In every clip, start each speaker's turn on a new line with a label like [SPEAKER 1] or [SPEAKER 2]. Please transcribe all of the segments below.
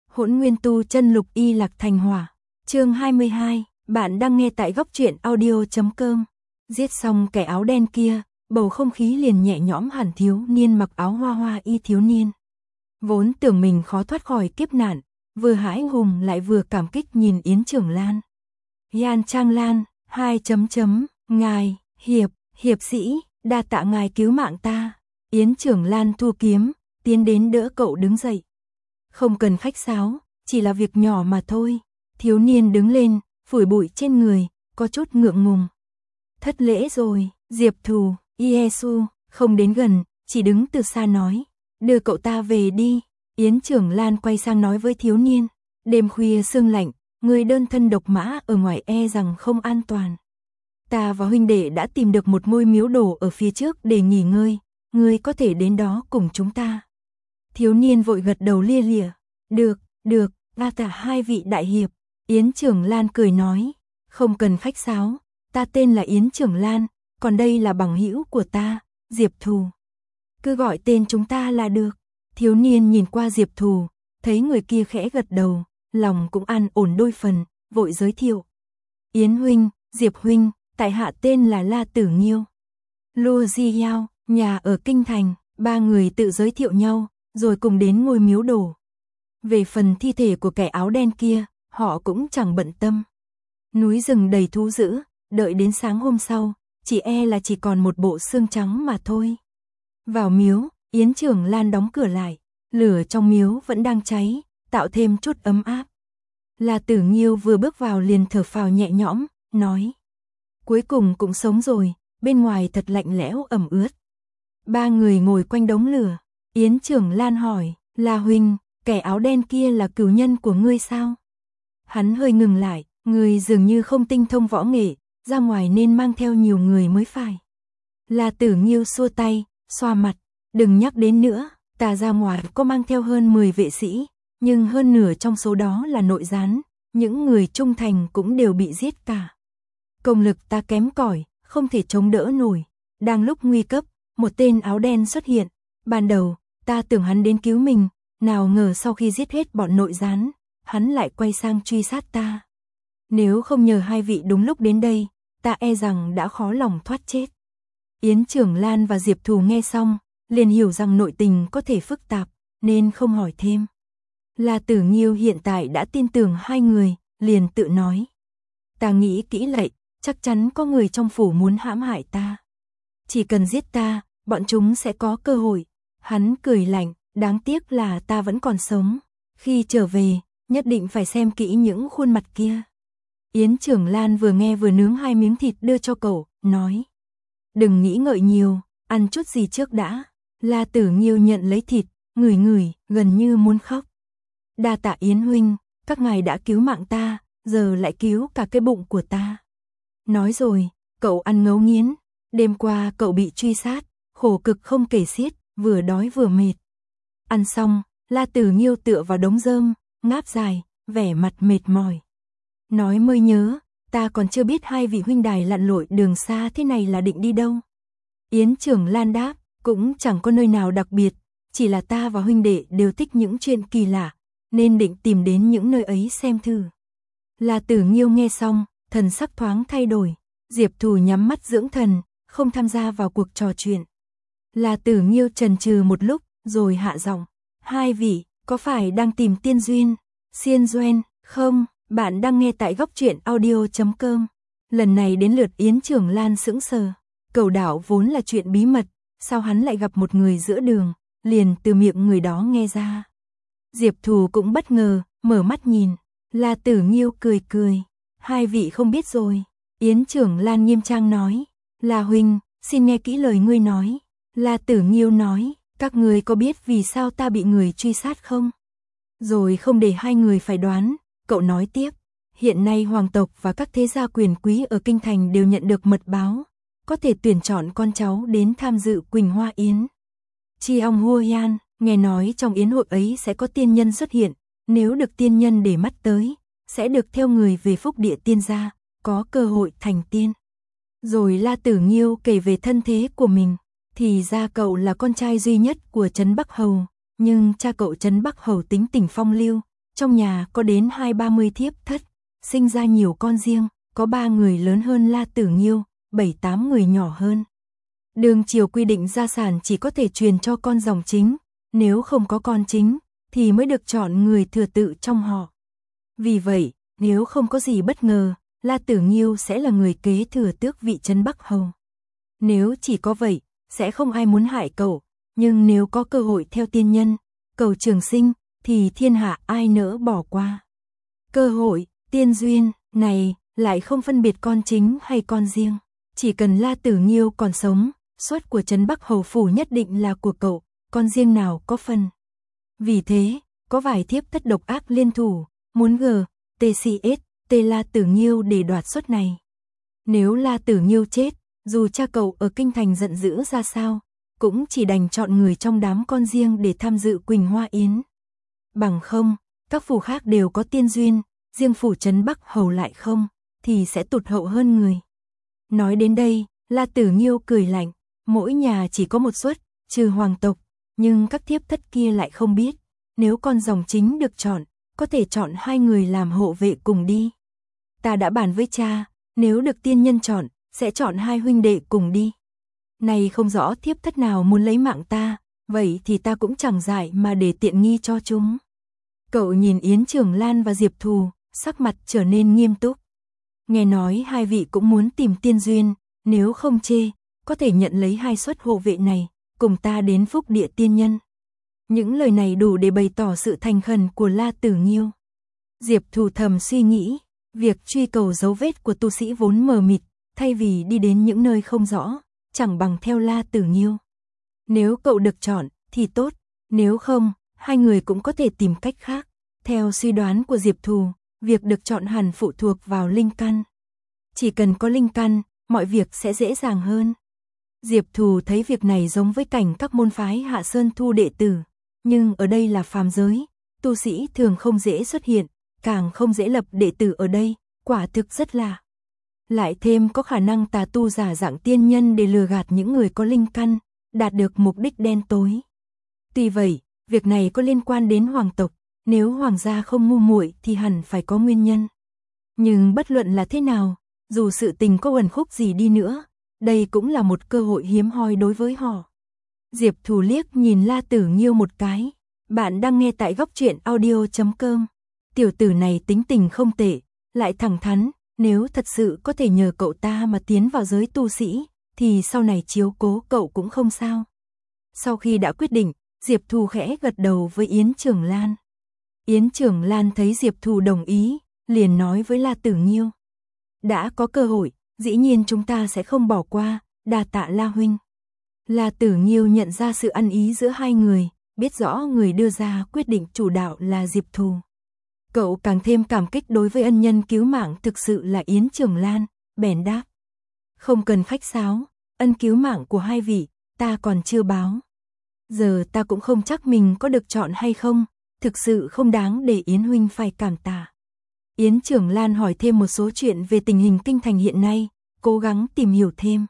[SPEAKER 1] Hỗn Nguyên Tu Chân Lục Y Lạc Thành Hỏa. Chương 22, bạn đang nghe tại góc truyện audio.com. Giết xong kẻ áo đen kia, bầu không khí liền nhẹ nhõm hẳn. Thiếu niên mặc áo hoa hoa y thiếu niên vốn tưởng mình khó thoát khỏi kiếp nạn, vừa hãi hùng lại vừa cảm kích nhìn Yến Trưởng Lan. Yan Trang Lan, ngài, hiệp sĩ, đa tạ ngài cứu mạng ta. Yến Trưởng Lan thu kiếm, tiến đến đỡ cậu đứng dậy. Không cần khách sáo, chỉ là việc nhỏ mà thôi. Thiếu niên đứng lên, phủi bụi trên người, có chút ngượng ngùng. Thất lễ rồi. Diệp Thù, Yesu, không đến gần, chỉ đứng từ xa nói. Đưa cậu ta về đi. Yến Trưởng Lan quay sang nói với thiếu niên. Đêm khuya sương lạnh, người đơn thân độc mã ở ngoài e rằng không an toàn. Ta và huynh đệ đã tìm được một ngôi miếu đổ ở phía trước để nghỉ ngơi. Ngươi có thể đến đó cùng chúng ta. Thiếu niên vội gật đầu lia lịa. Được, đa tạ hai vị đại hiệp. Yến Trưởng Lan cười nói. Không cần khách sáo, ta tên là Yến Trưởng Lan, còn đây là bằng hữu của ta, Diệp Thù. Cứ gọi tên chúng ta là được. Thiếu niên nhìn qua Diệp Thù, thấy người kia khẽ gật đầu, lòng cũng an ổn đôi phần, vội giới thiệu. Yến huynh, Diệp huynh, tại hạ tên là La Tử Nghiêu. Lô Di Yao, nhà ở Kinh Thành. Ba người tự giới thiệu nhau, rồi cùng đến ngôi miếu đổ. Về phần thi thể của kẻ áo đen kia, họ cũng chẳng bận tâm. Núi rừng đầy thú dữ, đợi đến sáng hôm sau, chỉ còn một bộ xương trắng mà thôi. Vào miếu, Yến Trưởng Lan đóng cửa lại, lửa trong miếu vẫn đang cháy, tạo thêm chút ấm áp. La Tử Nghiêu vừa bước vào liền thở phào nhẹ nhõm, nói. Cuối cùng cũng sống rồi, bên ngoài thật lạnh lẽo ẩm ướt. Ba người ngồi quanh đống lửa. Yến Trưởng Lan hỏi, La huynh, kẻ áo đen kia là cửu nhân của ngươi sao? Hắn hơi ngừng lại, người dường như không tinh thông võ nghệ, ra ngoài nên mang theo nhiều người mới phải. La Tử Nghiêu xua tay, xoa mặt, đừng nhắc đến nữa, ta ra ngoài có mang theo hơn 10 vệ sĩ, nhưng hơn nửa trong số đó là nội gián, những người trung thành cũng đều bị giết cả. Công lực ta kém cỏi, không thể chống đỡ nổi. Đang lúc nguy cấp, một tên áo đen xuất hiện. Ban đầu, ta tưởng hắn đến cứu mình, nào ngờ sau khi giết hết bọn nội gián, hắn lại quay sang truy sát ta. Nếu không nhờ hai vị đúng lúc đến đây, ta e rằng đã khó lòng thoát chết. Yến Trưởng Lan và Diệp Thù nghe xong, liền hiểu rằng nội tình có thể phức tạp, nên không hỏi thêm. La Tử Nghiêu hiện tại đã tin tưởng hai người, liền tự nói. Ta nghĩ kỹ lại, chắc chắn có người trong phủ muốn hãm hại ta. Chỉ cần giết ta, bọn chúng sẽ có cơ hội. Hắn cười lạnh, đáng tiếc là ta vẫn còn sống. Khi trở về, nhất định phải xem kỹ những khuôn mặt kia. Yến Trưởng Lan vừa nghe vừa nướng 2 miếng thịt đưa cho cậu, nói. Đừng nghĩ ngợi nhiều, ăn chút gì trước đã. La Tử Nghiêu nhận lấy thịt, ngửi, gần như muốn khóc. Đa tạ Yến huynh, các ngài đã cứu mạng ta, giờ lại cứu cả cái bụng của ta. Nói rồi, cậu ăn ngấu nghiến. Đêm qua cậu bị truy sát, khổ cực không kể xiết, vừa đói vừa mệt. Ăn xong, La Tử Nghiêu tựa vào đống rơm, ngáp dài, vẻ mặt mệt mỏi. Nói mới nhớ, ta còn chưa biết hai vị huynh đài lặn lội đường xa thế này là định đi đâu. Yến Trưởng Lan đáp, cũng chẳng có nơi nào đặc biệt, chỉ là ta và huynh đệ đều thích những chuyện kỳ lạ, nên định tìm đến những nơi ấy xem thử. La Tử Nghiêu nghe xong, thần sắc thoáng thay đổi. Diệp Thù nhắm mắt dưỡng thần, không tham gia vào cuộc trò chuyện. La Tử Nghiêu chần chừ một lúc, rồi hạ giọng. Hai vị, có phải đang tìm tiên duyên, xiên duyên, không? Bạn đang nghe tại góc truyện audio.com. Lần này đến lượt Yến Trưởng Lan sững sờ. Cầu đảo vốn là chuyện bí mật, sao hắn lại gặp một người giữa đường, liền từ miệng người đó nghe ra. Diệp Thù cũng bất ngờ, mở mắt nhìn. La Tử Nghiêu cười. Hai vị không biết rồi. Yến Trưởng Lan nghiêm trang nói. La huynh, xin nghe kỹ lời ngươi nói. La Tử Nghiêu nói, các ngươi có biết vì sao ta bị người truy sát không? Rồi không để hai người phải đoán, cậu nói tiếp. Hiện nay hoàng tộc và các thế gia quyền quý ở Kinh Thành đều nhận được mật báo, có thể tuyển chọn con cháu đến tham dự Quỳnh Hoa Yến. Chi Ong Hua Yan, nghe nói trong yến hội ấy sẽ có tiên nhân xuất hiện, nếu được tiên nhân để mắt tới, sẽ được theo người về phúc địa tiên gia, có cơ hội thành tiên. Rồi La Tử Nghiêu kể về thân thế của mình, thì ra cậu là con trai duy nhất của Trấn Bắc Hầu, nhưng cha cậu Trấn Bắc Hầu tính tình phong lưu, trong nhà có đến 20-30 thiếp thất, sinh ra nhiều con riêng, có 3 người lớn hơn La Tử Nghiêu, 7-8 người nhỏ hơn. Đường triều quy định gia sản chỉ có thể truyền cho con dòng chính, nếu không có con chính, thì mới được chọn người thừa tự trong họ. Vì vậy, nếu không có gì bất ngờ, La Tử Nghiêu sẽ là người kế thừa tước vị trấn Bắc Hầu. Nếu chỉ có vậy, sẽ không ai muốn hại cậu, nhưng nếu có cơ hội theo tiên nhân, cầu trường sinh, thì thiên hạ ai nỡ bỏ qua. Cơ hội, tiên duyên, này, lại không phân biệt con chính hay con riêng. Chỉ cần La Tử Nghiêu còn sống, suất của trấn Bắc Hầu phủ nhất định là của cậu, con riêng nào có phần. Vì thế, có vài thiếp thất độc ác liên thủ, muốn TCS, La Tử Nghiêu để đoạt suất này. Nếu La Tử Nghiêu chết, dù cha cậu ở kinh thành giận dữ ra sao, cũng chỉ đành chọn người trong đám con riêng để tham dự Quỳnh Hoa Yến. Bằng không, các phủ khác đều có tiên duyên, riêng phủ trấn Bắc Hầu lại không, thì sẽ tụt hậu hơn người. Nói đến đây, La Tử Nghiêu cười lạnh, mỗi nhà chỉ có một suất, trừ hoàng tộc, nhưng các thiếp thất kia lại không biết, nếu con dòng chính được chọn, có thể chọn 2 người làm hộ vệ cùng đi. Ta đã bàn với cha, nếu được tiên nhân chọn, sẽ chọn 2 huynh đệ cùng đi. Này không rõ thiếp thất nào muốn lấy mạng ta, vậy thì ta cũng chẳng dại mà để tiện nghi cho chúng. Cậu nhìn Yến Trường Lan và Diệp Thù, sắc mặt trở nên nghiêm túc. Nghe nói 2 vị cũng muốn tìm tiên duyên, nếu không chê, có thể nhận lấy 2 suất hộ vệ này, cùng ta đến phúc địa tiên nhân. Những lời này đủ để bày tỏ sự thành khẩn của La Tử Nghiêu. Diệp Thù thầm suy nghĩ, việc truy cầu dấu vết của tu sĩ vốn mờ mịt, thay vì đi đến những nơi không rõ, chẳng bằng theo La Tử Nghiêu. Nếu cậu được chọn, thì tốt, nếu không, 2 người cũng có thể tìm cách khác. Theo suy đoán của Diệp Thù, việc được chọn hẳn phụ thuộc vào linh căn. Chỉ cần có linh căn, mọi việc sẽ dễ dàng hơn. Diệp Thù thấy việc này giống với cảnh các môn phái Hạ Sơn thu đệ tử, nhưng ở đây là phàm giới, tu sĩ thường không dễ xuất hiện, càng không dễ lập đệ tử ở đây, quả thực rất lạ. Lại thêm có khả năng tà tu giả dạng tiên nhân để lừa gạt những người có linh căn, đạt được mục đích đen tối. Tuy vậy, việc này có liên quan đến hoàng tộc, nếu hoàng gia không ngu muội thì hẳn phải có nguyên nhân. Nhưng bất luận là thế nào, dù sự tình có uẩn khúc gì đi nữa, đây cũng là một cơ hội hiếm hoi đối với họ. Diệp Thù liếc nhìn La Tử Nghiêu một cái. Bạn đang nghe tại góc truyện audio.com. Tiểu tử này tính tình không tệ, lại thẳng thắn, nếu thật sự có thể nhờ cậu ta mà tiến vào giới tu sĩ, thì sau này chiếu cố cậu cũng không sao. Sau khi đã quyết định, Diệp Thù khẽ gật đầu với Yến Trường Lan. Yến Trường Lan thấy Diệp Thù đồng ý, liền nói với La Tử Nghiêu. Đã có cơ hội, dĩ nhiên chúng ta sẽ không bỏ qua, đa tạ La huynh. La Tử Nghiêu nhận ra sự ăn ý giữa 2 người, biết rõ người đưa ra quyết định chủ đạo là Diệp Thù. Cậu càng thêm cảm kích đối với ân nhân cứu mạng thực sự là Yến Trường Lan, bèn đáp. Không cần khách sáo, ân cứu mạng của 2 vị, ta còn chưa báo. Giờ ta cũng không chắc mình có được chọn hay không, thực sự không đáng để Yến huynh phải cảm tạ. Yến Trường Lan hỏi thêm một số chuyện về tình hình kinh thành hiện nay, cố gắng tìm hiểu thêm.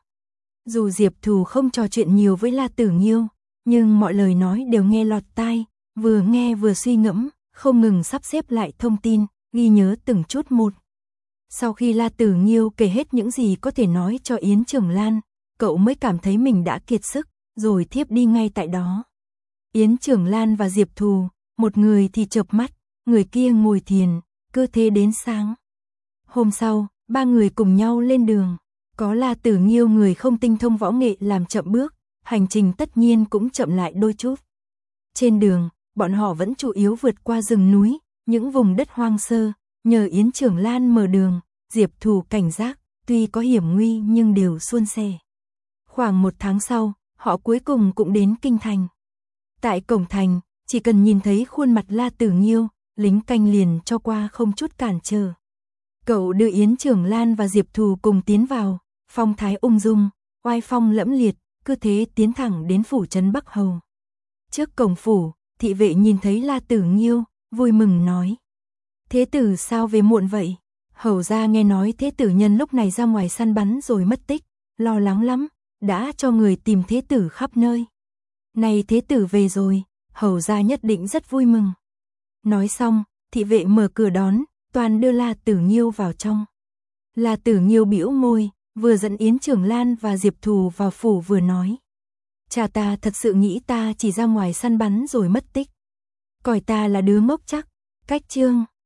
[SPEAKER 1] Dù Diệp Thù không trò chuyện nhiều với La Tử Nghiêu, nhưng mọi lời nói đều nghe lọt tai, vừa nghe vừa suy ngẫm, không ngừng sắp xếp lại thông tin, ghi nhớ từng chút một. Sau khi La Tử Nghiêu kể hết những gì có thể nói cho Yến Trường Lan, cậu mới cảm thấy mình đã kiệt sức, rồi thiếp đi ngay tại đó. Yến Trường Lan và Diệp Thù, một người thì chợp mắt, người kia ngồi thiền, cứ thế đến sáng. Hôm sau, 3 người cùng nhau lên đường. Có La Tử Nghiêu người không tinh thông võ nghệ làm chậm bước, hành trình tất nhiên cũng chậm lại đôi chút. Trên đường, bọn họ vẫn chủ yếu vượt qua rừng núi, những vùng đất hoang sơ, nhờ Yến Trường Lan mở đường, Diệp Thù cảnh giác, tuy có hiểm nguy nhưng đều suôn sẻ. Khoảng 1 tháng sau, họ cuối cùng cũng đến kinh thành. Tại cổng thành, chỉ cần nhìn thấy khuôn mặt La Tử Nghiêu, lính canh liền cho qua không chút cản trở. Cậu đưa Yến Trường Lan và Diệp Thù cùng tiến vào, phong thái ung dung, oai phong lẫm liệt, cứ thế tiến thẳng đến phủ trấn Bắc Hầu. Trước cổng phủ, thị vệ nhìn thấy La Tử Nghiêu, vui mừng nói. Thế tử sao về muộn vậy? Hầu gia nghe nói thế tử nhân lúc này ra ngoài săn bắn rồi mất tích, lo lắng lắm, đã cho người tìm thế tử khắp nơi. Này thế tử về rồi, hầu gia nhất định rất vui mừng. Nói xong, thị vệ mở cửa đón, toàn đưa La Tử Nghiêu vào trong. La Tử Nghiêu bĩu môi, vừa dẫn Yến Trường Lan và Diệp Thù vào phủ vừa nói. Cha ta thật sự nghĩ ta chỉ ra ngoài săn bắn rồi mất tích. Coi ta là đứa ngốc chắc. Cách chương